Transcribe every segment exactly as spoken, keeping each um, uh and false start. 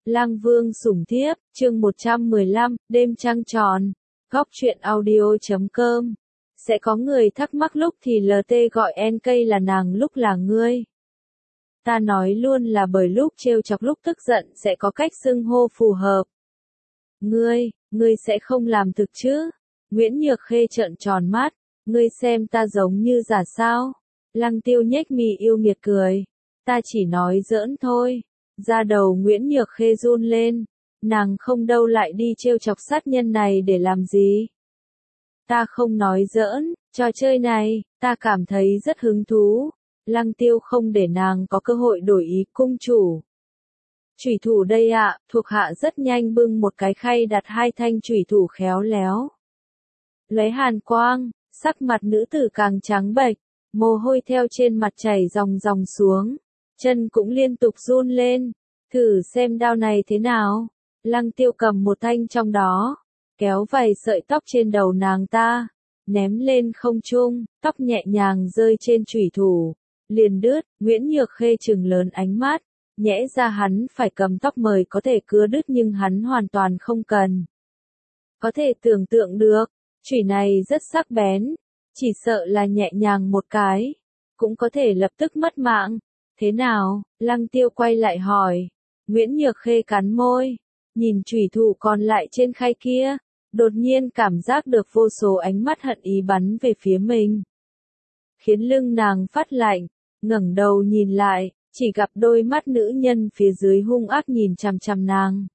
Lang Vương sủng thiếp, chương một trăm mười lăm, đêm trăng tròn. Góc truyện audio chấm com. Sẽ có người thắc mắc lúc thì lờ tê gọi en ca là nàng lúc là ngươi. Ta nói luôn là bởi lúc trêu chọc lúc tức giận sẽ có cách xưng hô phù hợp. Ngươi, ngươi sẽ không làm thực chứ? Nguyễn Nhược Khê trợn tròn mắt, ngươi xem ta giống như giả sao? Lăng Tiêu nhếch mì yêu nghiệt cười. Ta chỉ nói giỡn thôi. Da đầu Nguyễn Nhược Khê run lên, nàng không đâu lại đi trêu chọc sát nhân này để làm gì. Ta không nói giỡn, trò chơi này, ta cảm thấy rất hứng thú. Lăng Tiêu không để nàng có cơ hội đổi ý. Cung chủ. Chủy thủ đây ạ, thuộc hạ rất nhanh bưng một cái khay đặt hai thanh chủy thủ khéo léo. Lấy hàn quang, sắc mặt nữ tử càng trắng bệch, mồ hôi theo trên mặt chảy ròng ròng xuống. Chân cũng liên tục run lên, thử xem đao này thế nào. Lăng Tiêu cầm một thanh trong đó, kéo vài sợi tóc trên đầu nàng ta, ném lên không trung, tóc nhẹ nhàng rơi trên chủy thủ, liền đứt. Nguyễn Nhược Khê trừng lớn ánh mắt, nhẽ ra hắn phải cầm tóc mời có thể cưa đứt nhưng hắn hoàn toàn không cần. Có thể tưởng tượng được, chủy này rất sắc bén, chỉ sợ là nhẹ nhàng một cái, cũng có thể lập tức mất mạng. Thế nào? Lăng Tiêu quay lại hỏi. Nguyễn Nhược Khê cắn môi, nhìn chủy thủ còn lại trên khay kia, đột nhiên cảm giác được vô số ánh mắt hận ý bắn về phía mình. Khiến lưng nàng phát lạnh, ngẩng đầu nhìn lại, chỉ gặp đôi mắt nữ nhân phía dưới hung ác nhìn chằm chằm nàng.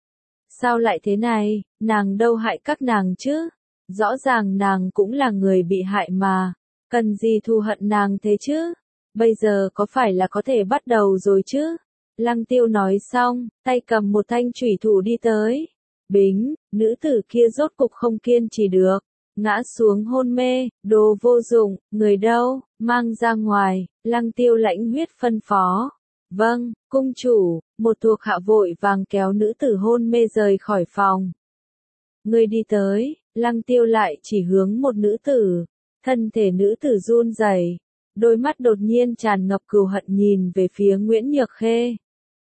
Sao lại thế này, nàng đâu hại các nàng chứ? Rõ ràng nàng cũng là người bị hại mà, cần gì thù hận nàng thế chứ? Bây giờ có phải là có thể bắt đầu rồi chứ? Lăng Tiêu nói xong, tay cầm một thanh chủy thủ đi tới. Bính, nữ tử kia rốt cục không kiên trì được, ngã xuống hôn mê. Đồ vô dụng, người đâu, mang ra ngoài. Lăng Tiêu lãnh huyết phân phó. Vâng, cung chủ. Một thuộc hạ vội vàng kéo nữ tử hôn mê rời khỏi phòng. Người đi tới. Lăng Tiêu lại chỉ hướng một nữ tử. Thân thể nữ tử run rẩy, đôi mắt đột nhiên tràn ngập cừu hận nhìn về phía Nguyễn Nhược Khê.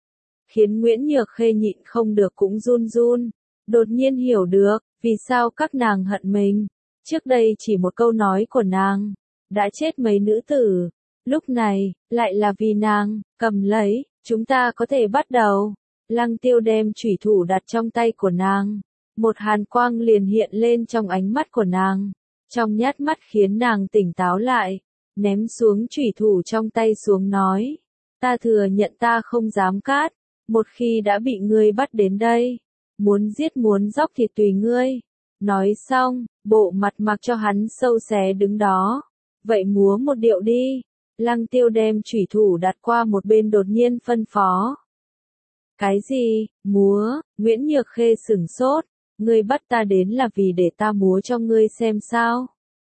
Khiến Nguyễn Nhược Khê nhịn không được cũng run run, đột nhiên hiểu được, vì sao các nàng hận mình. Trước đây chỉ một câu nói của nàng, đã chết mấy nữ tử, lúc này, lại là vì nàng, cầm lấy, chúng ta có thể bắt đầu. Lăng Tiêu đem chủy thủ đặt trong tay của nàng, một hàn quang liền hiện lên trong ánh mắt của nàng, trong nhát mắt khiến nàng tỉnh táo lại. Ném xuống chủy thủ trong tay xuống nói, ta thừa nhận ta không dám cát, một khi đã bị ngươi bắt đến đây, muốn giết muốn dóc thì tùy ngươi. Nói xong, bộ mặt mặc cho hắn sâu xé đứng đó, vậy múa một điệu đi. Lăng Tiêu đem chủy thủ đặt qua một bên đột nhiên phân phó. Cái gì, múa? Nguyễn Nhược Khê sửng sốt, ngươi bắt ta đến là vì để ta múa cho ngươi xem sao?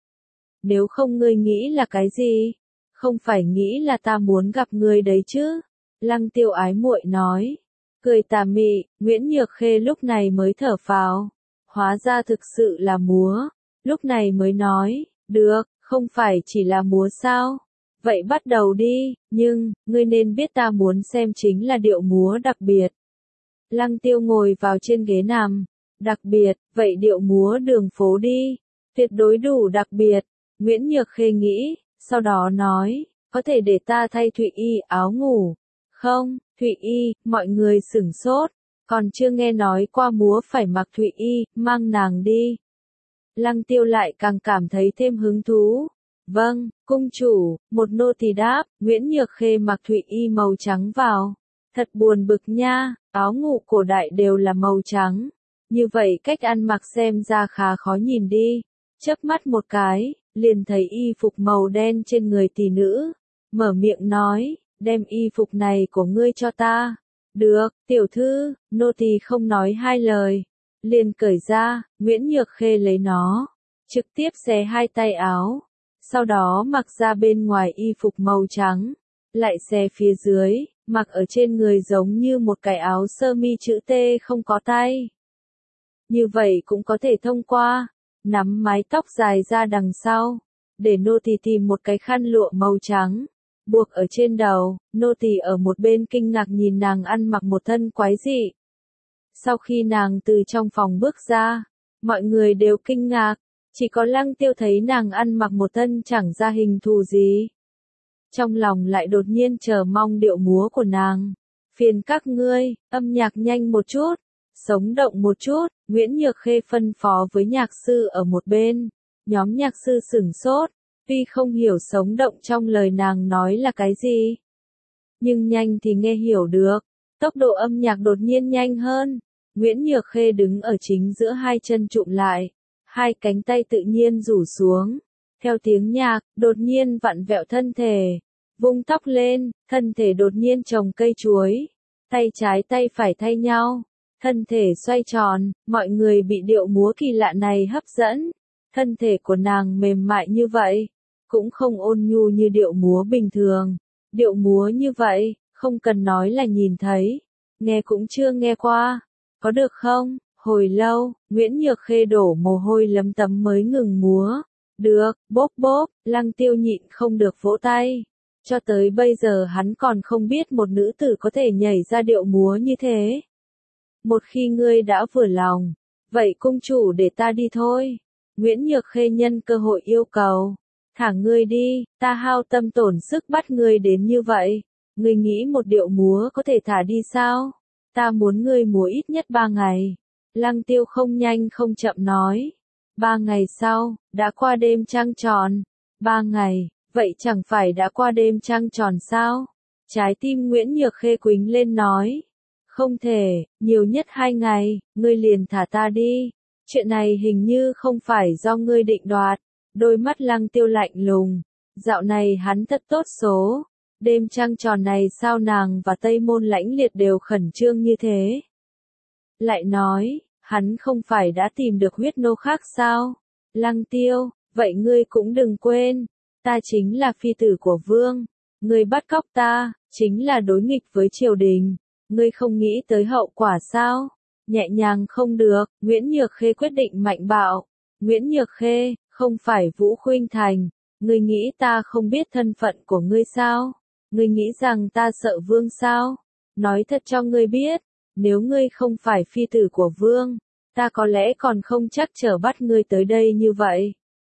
Nếu không ngươi nghĩ là cái gì? Không phải nghĩ là ta muốn gặp ngươi đấy chứ? Lăng Tiêu ái muội nói. Cười tà mị, Nguyễn Nhược Khê lúc này mới thở phào. Hóa ra thực sự là múa. Lúc này mới nói, được, không phải chỉ là múa sao? Vậy bắt đầu đi, nhưng, ngươi nên biết ta muốn xem chính là điệu múa đặc biệt. Lăng Tiêu ngồi vào trên ghế nằm. Đặc biệt, vậy điệu múa đường phố đi. Tuyệt đối đủ đặc biệt. Nguyễn Nhược Khê nghĩ, sau đó nói, có thể để ta thay Thụy Y áo ngủ. Không, Thụy Y, mọi người sửng sốt, còn chưa nghe nói qua múa phải mặc Thụy Y, mang nàng đi. Lăng Tiêu lại càng cảm thấy thêm hứng thú. Vâng, cung chủ, một nô tỳ đáp. Nguyễn Nhược Khê mặc Thụy Y màu trắng vào. Thật buồn bực nha, áo ngủ cổ đại đều là màu trắng. Như vậy cách ăn mặc xem ra khá khó nhìn đi. Chớp mắt một cái, liền thấy y phục màu đen trên người tỷ nữ, mở miệng nói, đem y phục này của ngươi cho ta. Được, tiểu thư. Nô tỳ không nói hai lời, liền cởi ra. Nguyễn Nhược Khê lấy nó, trực tiếp xé hai tay áo, sau đó mặc ra bên ngoài y phục màu trắng, lại xé phía dưới, mặc ở trên người giống như một cái áo sơ mi chữ T không có tay. Như vậy cũng có thể thông qua. Nắm mái tóc dài ra đằng sau, để nô tỳ tìm một cái khăn lụa màu trắng, buộc ở trên đầu. Nô tỳ ở một bên kinh ngạc nhìn nàng ăn mặc một thân quái dị, Sau khi nàng từ trong phòng bước ra, mọi người đều kinh ngạc, chỉ có Lăng Tiêu thấy nàng ăn mặc một thân chẳng ra hình thù gì. Trong lòng lại đột nhiên chờ mong điệu múa của nàng. Phiền các ngươi, âm nhạc nhanh một chút, sống động một chút, Nguyễn Nhược Khê phân phó với nhạc sư ở một bên. Nhóm nhạc sư sửng sốt, tuy không hiểu sống động trong lời nàng nói là cái gì. Nhưng nhanh thì nghe hiểu được, tốc độ âm nhạc đột nhiên nhanh hơn. Nguyễn Nhược Khê đứng ở chính giữa hai chân trụm lại, hai cánh tay tự nhiên rủ xuống. Theo tiếng nhạc, đột nhiên vặn vẹo thân thể, vung tóc lên, thân thể đột nhiên trồng cây chuối, tay trái tay phải thay nhau, thân thể xoay tròn, mọi người bị điệu múa kỳ lạ này hấp dẫn. Thân thể của nàng mềm mại như vậy, cũng không ôn nhu như điệu múa bình thường. Điệu múa như vậy, không cần nói là nhìn thấy, nghe cũng chưa nghe qua. Có được không? Hồi lâu, Nguyễn Nhược Khê đổ mồ hôi lấm tấm mới ngừng múa. Được, bốp bốp, Lăng Tiêu nhịn không được vỗ tay. Cho tới bây giờ hắn còn không biết một nữ tử có thể nhảy ra điệu múa như thế. Một khi ngươi đã vừa lòng, vậy cung chủ để ta đi thôi. Nguyễn Nhược Khê nhân cơ hội yêu cầu. Thả ngươi đi, ta hao tâm tổn sức bắt ngươi đến như vậy. Ngươi nghĩ một điệu múa có thể thả đi sao? Ta muốn ngươi múa ít nhất ba ngày. Lăng Tiêu không nhanh không chậm nói. Ba ngày sau, đã qua đêm trăng tròn. Ba ngày, vậy chẳng phải đã qua đêm trăng tròn sao? Trái tim Nguyễn Nhược Khê quính lên nói. Không thể, nhiều nhất hai ngày, ngươi liền thả ta đi. Chuyện này hình như không phải do ngươi định đoạt. Đôi mắt Lăng Tiêu lạnh lùng. Dạo này hắn thật tốt số. Đêm trăng tròn này sao nàng và Tây Môn Lãnh Liệt đều khẩn trương như thế? Lại nói, hắn không phải đã tìm được huyết nô khác sao? Lăng Tiêu, vậy ngươi cũng đừng quên, ta chính là phi tử của vương. Ngươi bắt cóc ta, chính là đối nghịch với triều đình. Ngươi không nghĩ tới hậu quả sao? Nhẹ nhàng không được, Nguyễn Nhược Khê quyết định mạnh bạo. Nguyễn Nhược Khê, không phải Vũ Khuynh Thành. Ngươi nghĩ ta không biết thân phận của ngươi sao? Ngươi nghĩ rằng ta sợ vương sao? Nói thật cho ngươi biết, nếu ngươi không phải phi tử của vương, ta có lẽ còn không chắc trở bắt ngươi tới đây như vậy.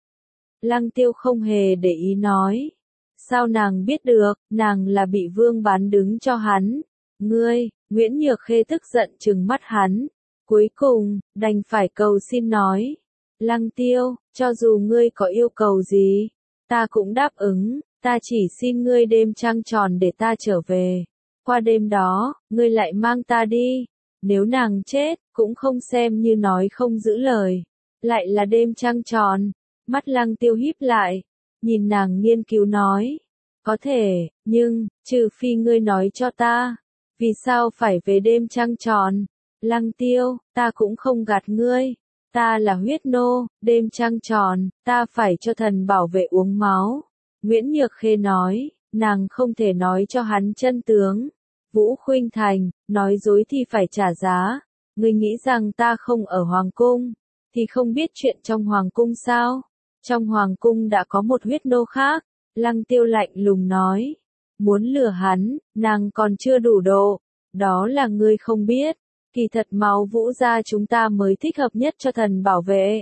Lăng Tiêu không hề để ý nói. Sao nàng biết được, nàng là bị vương bán đứng cho hắn. Ngươi, Nguyễn Nhược Khê tức giận trừng mắt hắn. Cuối cùng, đành phải cầu xin nói. Lăng Tiêu, cho dù ngươi có yêu cầu gì, ta cũng đáp ứng. Ta chỉ xin ngươi đêm trăng tròn để ta trở về. Qua đêm đó, ngươi lại mang ta đi. Nếu nàng chết, cũng không xem như nói không giữ lời. Lại là đêm trăng tròn. Mắt Lăng Tiêu híp lại. Nhìn nàng nghiên cứu nói. Có thể, nhưng, trừ phi ngươi nói cho ta. Vì sao phải về đêm trăng tròn? Lăng Tiêu, ta cũng không gạt ngươi. Ta là huyết nô, đêm trăng tròn, ta phải cho thần bảo vệ uống máu. Nguyễn Nhược Khê nói, nàng không thể nói cho hắn chân tướng. Vũ Khuynh Thành, nói dối thì phải trả giá. Ngươi nghĩ rằng ta không ở Hoàng Cung, thì không biết chuyện trong Hoàng Cung sao? Trong Hoàng Cung đã có một huyết nô khác. Lăng Tiêu lạnh lùng nói, muốn lừa hắn, nàng còn chưa đủ độ. Đó là ngươi không biết. Kỳ thật máu Vũ gia chúng ta mới thích hợp nhất cho thần bảo vệ.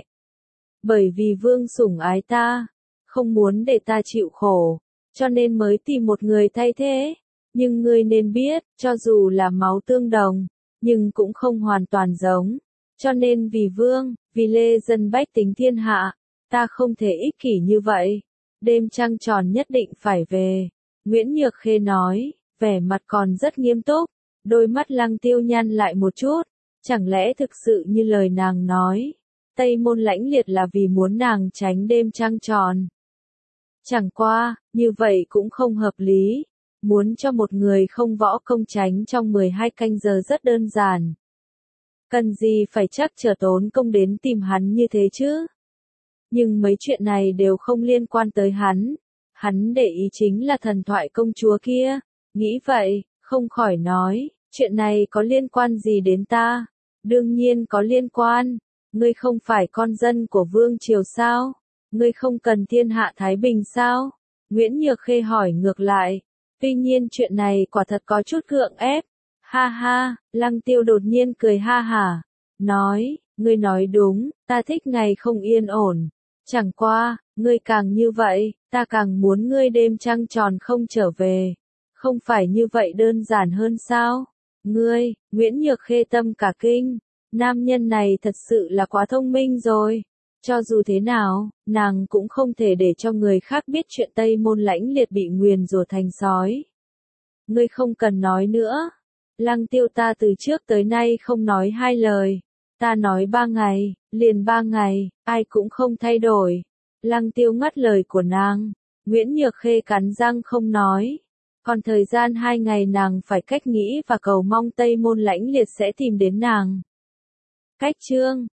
Bởi vì vương sủng ái ta, không muốn để ta chịu khổ, cho nên mới tìm một người thay thế. Nhưng ngươi nên biết, cho dù là máu tương đồng, nhưng cũng không hoàn toàn giống. Cho nên vì vương, vì lê dân bách tính thiên hạ, ta không thể ích kỷ như vậy. Đêm trăng tròn nhất định phải về. Nguyễn Nhược Khê nói, vẻ mặt còn rất nghiêm túc. Đôi mắt Lăng Tiêu nhăn lại một chút. Chẳng lẽ thực sự như lời nàng nói, Tây Môn Lãnh Liệt là vì muốn nàng tránh đêm trăng tròn? Chẳng qua, như vậy cũng không hợp lý. Muốn cho một người không võ công tránh trong mười hai canh giờ rất đơn giản. Cần gì phải chắc chờ tốn công đến tìm hắn như thế chứ? Nhưng mấy chuyện này đều không liên quan tới hắn. Hắn để ý chính là thần thoại công chúa kia. Nghĩ vậy, không khỏi nói, chuyện này có liên quan gì đến ta? Đương nhiên có liên quan. Ngươi không phải con dân của vương triều sao? Ngươi không cần thiên hạ thái bình sao? Nguyễn Nhược Khê hỏi ngược lại. Tuy nhiên chuyện này quả thật có chút gượng ép. Ha ha, Lăng Tiêu đột nhiên cười ha hả, nói, ngươi nói đúng, ta thích ngày không yên ổn. Chẳng qua, ngươi càng như vậy, ta càng muốn ngươi đêm trăng tròn không trở về. Không phải như vậy đơn giản hơn sao? Ngươi, Nguyễn Nhược Khê tâm cả kinh, nam nhân này thật sự là quá thông minh rồi. Cho dù thế nào, nàng cũng không thể để cho người khác biết chuyện Tây Môn Lãnh Liệt bị nguyền rủa thành sói. Ngươi không cần nói nữa. Lăng Tiêu ta từ trước tới nay không nói hai lời. Ta nói ba ngày, liền ba ngày, ai cũng không thay đổi. Lăng Tiêu ngắt lời của nàng. Nguyễn Nhược Khê cắn răng không nói. Còn thời gian hai ngày nàng phải cách nghĩ và cầu mong Tây Môn Lãnh Liệt sẽ tìm đến nàng. Cách chương